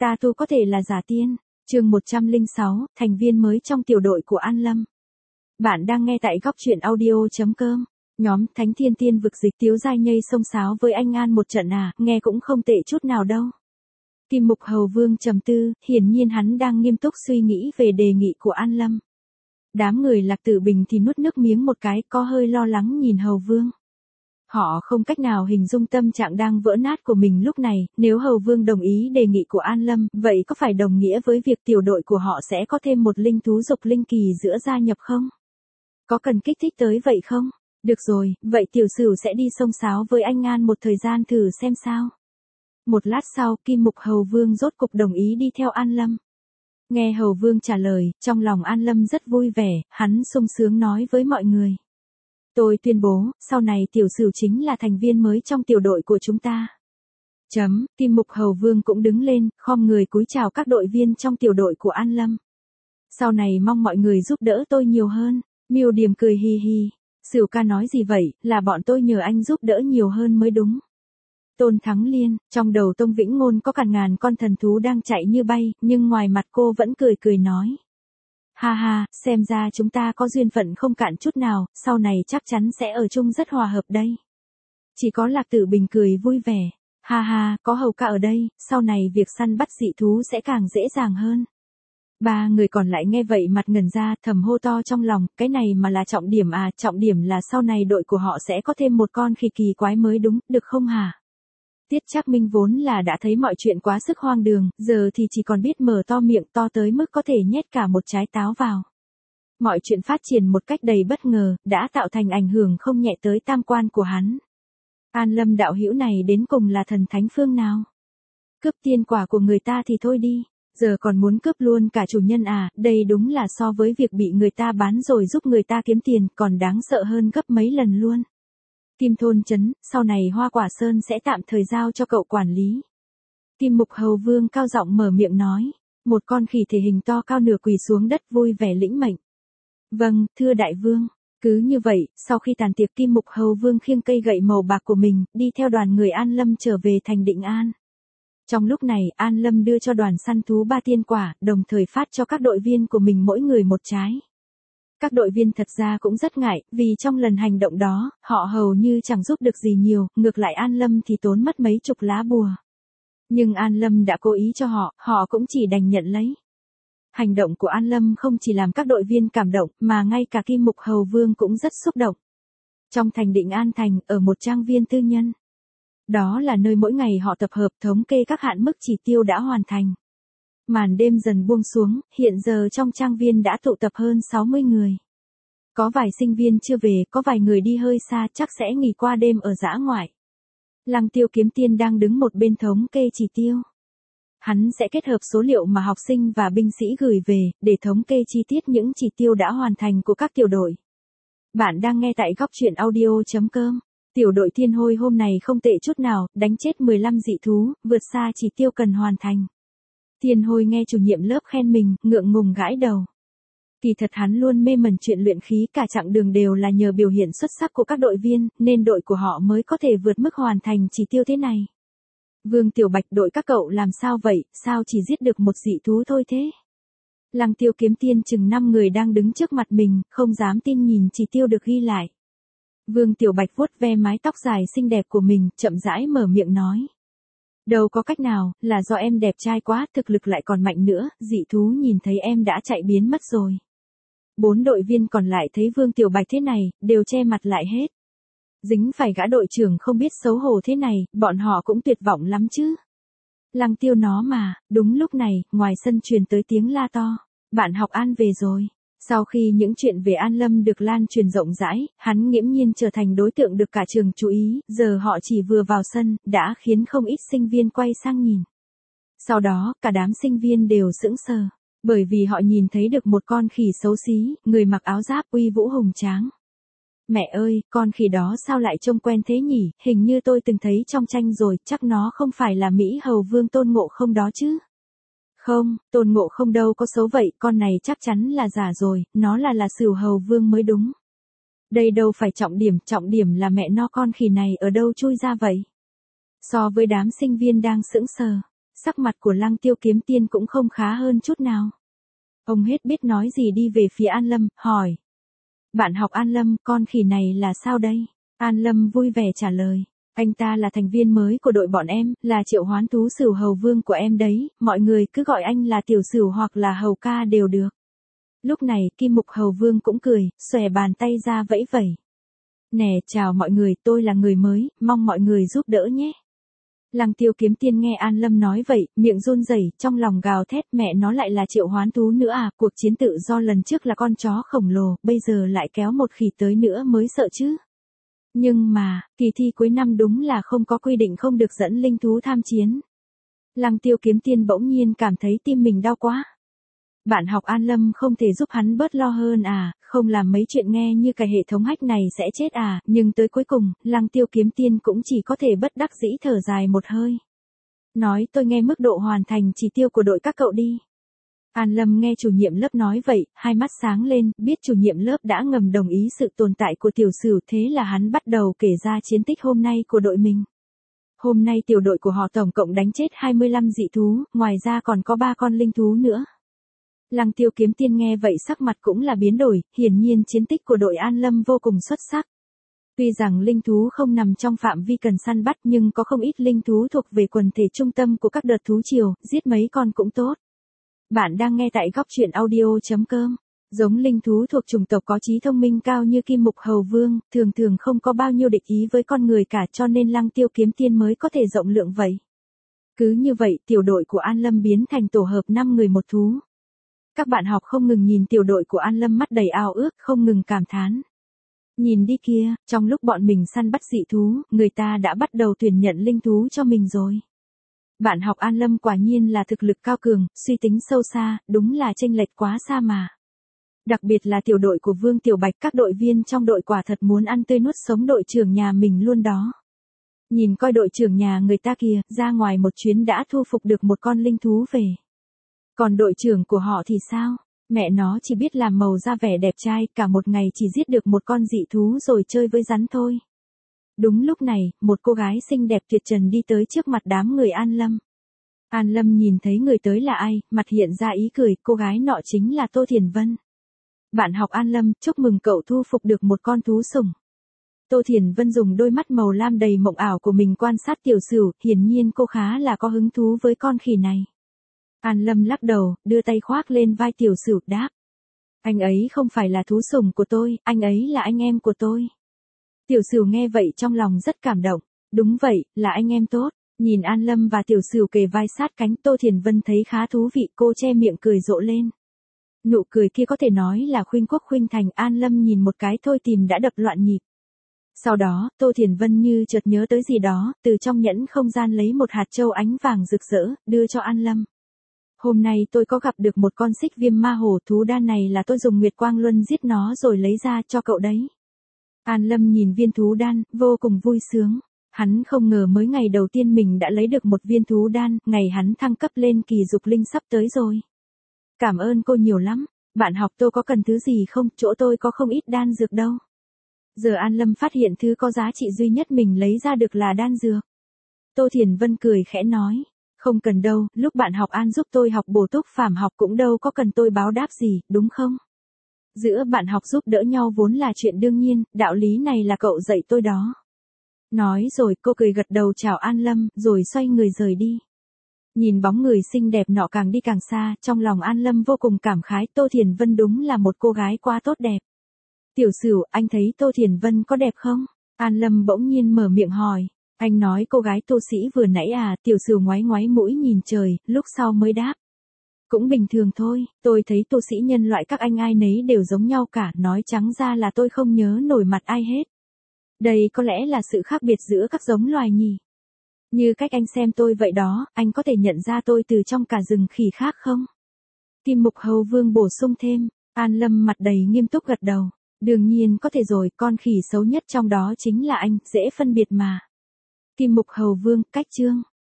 Ta tu có thể là giả tiên. Chương 106, thành viên mới trong tiểu đội của An Lâm. Bạn đang nghe tại góc truyện audio.com. Nhóm Thánh Thiên Tiên vực dịch Tiếu Giai Nhây xông xáo với anh An một trận à, nghe cũng không tệ chút nào đâu. Kim Mục Hầu Vương trầm tư, hiển nhiên hắn đang nghiêm túc suy nghĩ về đề nghị của An Lâm. Đám người Lạc Tử Bình thì nuốt nước miếng một cái, có hơi lo lắng nhìn Hầu Vương. Họ không cách nào hình dung tâm trạng đang vỡ nát của mình lúc này, nếu Hầu Vương đồng ý đề nghị của An Lâm, vậy có phải đồng nghĩa với việc tiểu đội của họ sẽ có thêm một linh thú dục linh kỳ giữa gia nhập không? Có cần kích thích tới vậy không? Được rồi, vậy tiểu sửu sẽ đi xông xáo với anh An một thời gian thử xem sao. Một lát sau, Kim Mục Hầu Vương rốt cục đồng ý đi theo An Lâm. Nghe Hầu Vương trả lời, trong lòng An Lâm rất vui vẻ, hắn sung sướng nói với mọi người. Tôi tuyên bố, sau này tiểu sửu chính là thành viên mới trong tiểu đội của chúng ta. Kim Mục Hầu Vương cũng đứng lên, khom người cúi chào các đội viên trong tiểu đội của An Lâm. Sau này mong mọi người giúp đỡ tôi nhiều hơn. Miêu Điềm cười hi hi. Sửu ca nói gì vậy, là bọn tôi nhờ anh giúp đỡ nhiều hơn mới đúng. Tôn Thắng Liên, trong đầu Tông Vĩnh Ngôn có cả ngàn con thần thú đang chạy như bay, nhưng ngoài mặt cô vẫn cười cười nói. Ha ha, xem ra chúng ta có duyên phận không cạn chút nào, sau này chắc chắn sẽ ở chung rất hòa hợp đây. Chỉ có Lạc Tử Bình cười vui vẻ. Ha ha, có Hầu ca ở đây, sau này việc săn bắt dị thú sẽ càng dễ dàng hơn. Ba người còn lại nghe vậy mặt ngẩn ra, thầm hô to trong lòng, cái này mà là trọng điểm à, trọng điểm là sau này đội của họ sẽ có thêm một con khỉ kỳ quái mới đúng, được không hả? Tiết Trác Minh vốn là đã thấy mọi chuyện quá sức hoang đường, giờ thì chỉ còn biết mở to miệng to tới mức có thể nhét cả một trái táo vào. Mọi chuyện phát triển một cách đầy bất ngờ, đã tạo thành ảnh hưởng không nhẹ tới tam quan của hắn. An Lâm đạo hữu này đến cùng là thần thánh phương nào? Cướp tiên quả của người ta thì thôi đi, giờ còn muốn cướp luôn cả chủ nhân à, đây đúng là so với việc bị người ta bán rồi giúp người ta kiếm tiền, còn đáng sợ hơn gấp mấy lần luôn. Kim Thôn Trấn, sau này Hoa Quả Sơn sẽ tạm thời giao cho cậu quản lý. Kim Mục Hầu Vương cao giọng mở miệng nói. Một con khỉ thể hình to cao nửa quỳ xuống đất vui vẻ lĩnh mệnh. Vâng, thưa đại vương. Cứ như vậy, sau khi tàn tiệc Kim Mục Hầu Vương khiêng cây gậy màu bạc của mình, đi theo đoàn người An Lâm trở về thành Định An. Trong lúc này, An Lâm đưa cho đoàn săn thú 3 tiên quả, đồng thời phát cho các đội viên của mình mỗi người một trái. Các đội viên thật ra cũng rất ngại, vì trong lần hành động đó, họ hầu như chẳng giúp được gì nhiều, ngược lại An Lâm thì tốn mất mấy chục lá bùa. Nhưng An Lâm đã cố ý cho họ, họ cũng chỉ đành nhận lấy. Hành động của An Lâm không chỉ làm các đội viên cảm động, mà ngay cả Kim Mục Hầu Vương cũng rất xúc động. Trong thành Định An Thành, ở một trang viên tư nhân. Đó là nơi mỗi ngày họ tập hợp thống kê các hạn mức chỉ tiêu đã hoàn thành. Màn đêm dần buông xuống, hiện giờ trong trang viên đã tụ tập hơn 60 người. Có vài sinh viên chưa về, có vài người đi hơi xa chắc sẽ nghỉ qua đêm ở dã ngoại. Lăng Tiêu Kiếm Tiên đang đứng một bên thống kê chỉ tiêu. Hắn sẽ kết hợp số liệu mà học sinh và binh sĩ gửi về, để thống kê chi tiết những chỉ tiêu đã hoàn thành của các tiểu đội. Bạn đang nghe tại góc truyện audio.com. Tiểu đội Thiên Hôi hôm này không tệ chút nào, đánh chết 15 dị thú, vượt xa chỉ tiêu cần hoàn thành. Thiên Hôi nghe chủ nhiệm lớp khen mình, ngượng ngùng gãi đầu. Kỳ thật hắn luôn mê mẩn chuyện luyện khí, cả chặng đường đều là nhờ biểu hiện xuất sắc của các đội viên, nên đội của họ mới có thể vượt mức hoàn thành chỉ tiêu thế này. Vương Tiểu Bạch, đội các cậu làm sao vậy, sao chỉ giết được một dị thú thôi thế? Lăng Tiêu Kiếm Tiên chừng 5 người đang đứng trước mặt mình, không dám tin nhìn chỉ tiêu được ghi lại. Vương Tiểu Bạch vuốt ve mái tóc dài xinh đẹp của mình, chậm rãi mở miệng nói. Đâu có cách nào, là do em đẹp trai quá, thực lực lại còn mạnh nữa, dị thú nhìn thấy em đã chạy biến mất rồi. 4 đội viên còn lại thấy Vương Tiểu Bạch thế này, đều che mặt lại hết. Dính phải gã đội trưởng không biết xấu hổ thế này, bọn họ cũng tuyệt vọng lắm chứ. Lăng Tiêu nó mà, đúng lúc này, ngoài sân truyền tới tiếng la to. Bạn học An về rồi. Sau khi những chuyện về An Lâm được lan truyền rộng rãi, hắn nghiễm nhiên trở thành đối tượng được cả trường chú ý, giờ họ chỉ vừa vào sân, đã khiến không ít sinh viên quay sang nhìn. Sau đó, cả đám sinh viên đều sững sờ, bởi vì họ nhìn thấy được một con khỉ xấu xí, người mặc áo giáp uy vũ hùng tráng. Mẹ ơi, con khỉ đó sao lại trông quen thế nhỉ, hình như tôi từng thấy trong tranh rồi, chắc nó không phải là Mỹ Hầu Vương Tôn Ngộ Không đó chứ. Không, Tôn Ngộ Không đâu có xấu vậy, con này chắc chắn là giả rồi, nó là Sửu Hầu Vương mới đúng. Đây đâu phải trọng điểm là mẹ nó con khỉ này ở đâu chui ra vậy. So với đám sinh viên đang sững sờ, Sắc mặt của Lăng Tiêu Kiếm Tiên cũng không khá hơn chút nào. Ông hết biết nói gì đi về phía An Lâm, hỏi. Bạn học An Lâm, con khỉ này là sao đây? An Lâm vui vẻ trả lời. Anh ta là thành viên mới của đội bọn em, là Triệu Hoán Thú Sửu Hầu Vương của em đấy, mọi người cứ gọi anh là Tiểu Sửu hoặc là Hầu ca đều được. Lúc này Kim Mục Hầu Vương cũng cười, xòe bàn tay ra vẫy vẩy. Nè, chào mọi người, tôi là người mới, mong mọi người giúp đỡ nhé. Lăng Tiêu Kiếm Tiên nghe An Lâm nói vậy, miệng run rẩy, trong lòng gào thét, mẹ nó lại là Triệu Hoán Thú nữa à, cuộc chiến tự do lần trước là con chó khổng lồ, bây giờ lại kéo một khỉ tới nữa mới sợ chứ. Nhưng mà, kỳ thi cuối năm đúng là không có quy định không được dẫn linh thú tham chiến. Lăng Tiêu Kiếm Tiên bỗng nhiên cảm thấy tim mình đau quá. Bạn học An Lâm không thể giúp hắn bớt lo hơn à, không làm mấy chuyện nghe như cái hệ thống hack này sẽ chết à, nhưng tới cuối cùng, Lăng Tiêu Kiếm Tiên cũng chỉ có thể bất đắc dĩ thở dài một hơi. Nói tôi nghe mức độ hoàn thành chỉ tiêu của đội các cậu đi. An Lâm nghe chủ nhiệm lớp nói vậy, hai mắt sáng lên, biết chủ nhiệm lớp đã ngầm đồng ý sự tồn tại của Tiểu Sửu, thế là hắn bắt đầu kể ra chiến tích hôm nay của đội mình. Hôm nay tiểu đội của họ tổng cộng đánh chết 25 dị thú, ngoài ra còn có 3 con linh thú nữa. Lăng Tiêu Kiếm Tiên nghe vậy sắc mặt cũng là biến đổi, hiển nhiên chiến tích của đội An Lâm vô cùng xuất sắc. Tuy rằng linh thú không nằm trong phạm vi cần săn bắt nhưng có không ít linh thú thuộc về quần thể trung tâm của các đợt thú triều, giết mấy con cũng tốt. Bạn đang nghe tại góc truyện audio.com. Giống linh thú thuộc chủng tộc có trí thông minh cao như Kim Mục Hầu Vương, thường thường không có bao nhiêu địch ý với con người cả, cho nên Lăng Tiêu Kiếm Tiên mới có thể rộng lượng vậy. Cứ như vậy, tiểu đội của An Lâm biến thành tổ hợp 5 người một thú. Các bạn học không ngừng nhìn tiểu đội của An Lâm mắt đầy ao ước, không ngừng cảm thán. Nhìn đi kia, trong lúc bọn mình săn bắt dị thú, người ta đã bắt đầu tuyển nhận linh thú cho mình rồi. Bạn học An Lâm quả nhiên là thực lực cao cường, suy tính sâu xa, đúng là chênh lệch quá xa mà. Đặc biệt là tiểu đội của Vương Tiểu Bạch, các đội viên trong đội quả thật muốn ăn tươi nuốt sống đội trưởng nhà mình luôn đó. Nhìn coi đội trưởng nhà người ta kìa, ra ngoài một chuyến đã thu phục được một con linh thú về. Còn đội trưởng của họ thì sao? Mẹ nó chỉ biết làm màu ra vẻ đẹp trai, cả một ngày chỉ giết được một con dị thú rồi chơi với rắn thôi. Đúng lúc này, một cô gái xinh đẹp tuyệt trần đi tới trước mặt đám người An Lâm. An Lâm nhìn thấy người tới là ai, mặt hiện ra ý cười, cô gái nọ chính là Tô Thiền Vân. Bạn học An Lâm, chúc mừng cậu thu phục được một con thú sủng. Tô Thiền Vân dùng đôi mắt màu lam đầy mộng ảo của mình quan sát Tiểu Sửu, hiển nhiên cô khá là có hứng thú với con khỉ này. An Lâm lắc đầu, đưa tay khoác lên vai Tiểu Sửu, đáp. Anh ấy không phải là thú sủng của tôi, anh ấy là anh em của tôi. Tiểu Sửu nghe vậy trong lòng rất cảm động. Đúng vậy, là anh em tốt. Nhìn An Lâm và Tiểu Sửu kề vai sát cánh, Tô Thiền Vân thấy khá thú vị, cô che miệng cười rộ lên. Nụ cười kia có thể nói là khuynh quốc khuynh thành, An Lâm nhìn một cái thôi tìm đã đập loạn nhịp. Sau đó, Tô Thiền Vân như chợt nhớ tới gì đó, từ trong nhẫn không gian lấy một hạt châu ánh vàng rực rỡ, đưa cho An Lâm. Hôm nay tôi có gặp được một con xích viêm ma hổ, thú đan này là tôi dùng Nguyệt Quang Luân giết nó rồi lấy ra cho cậu đấy. An Lâm nhìn viên thú đan, vô cùng vui sướng. Hắn không ngờ mới ngày đầu tiên mình đã lấy được một viên thú đan, ngày hắn thăng cấp lên kỳ dục linh sắp tới rồi. Cảm ơn cô nhiều lắm, bạn học tôi có cần thứ gì không, chỗ tôi có không ít đan dược đâu. Giờ An Lâm phát hiện thứ có giá trị duy nhất mình lấy ra được là đan dược. Tô Thiền Vân cười khẽ nói, không cần đâu, lúc bạn học An giúp tôi học bổ túc phàm học cũng đâu có cần tôi báo đáp gì, đúng không? Giữa bạn học giúp đỡ nhau vốn là chuyện đương nhiên, đạo lý này là cậu dạy tôi đó. Nói rồi cô cười gật đầu chào An Lâm, rồi xoay người rời đi. Nhìn bóng người xinh đẹp nọ càng đi càng xa, trong lòng An Lâm vô cùng cảm khái, Tô Thiền Vân đúng là một cô gái quá tốt đẹp. Tiểu Sửu, anh thấy Tô Thiền Vân có đẹp không? An Lâm bỗng nhiên mở miệng hỏi. Anh nói cô gái Tô Sĩ vừa nãy à? Tiểu Sửu ngoáy ngoáy mũi nhìn trời, lúc sau mới đáp. Cũng bình thường thôi, tôi thấy tu sĩ nhân loại các anh ai nấy đều giống nhau cả, nói trắng ra là tôi không nhớ nổi mặt ai hết. Đây có lẽ là sự khác biệt giữa các giống loài nhỉ. Như cách anh xem tôi vậy đó, anh có thể nhận ra tôi từ trong cả rừng khỉ khác không? Kim Mục Hầu Vương bổ sung thêm, An Lâm mặt đầy nghiêm túc gật đầu. Đương nhiên có thể rồi, con khỉ xấu nhất trong đó chính là anh, dễ phân biệt mà. Kim Mục Hầu Vương, cách chương.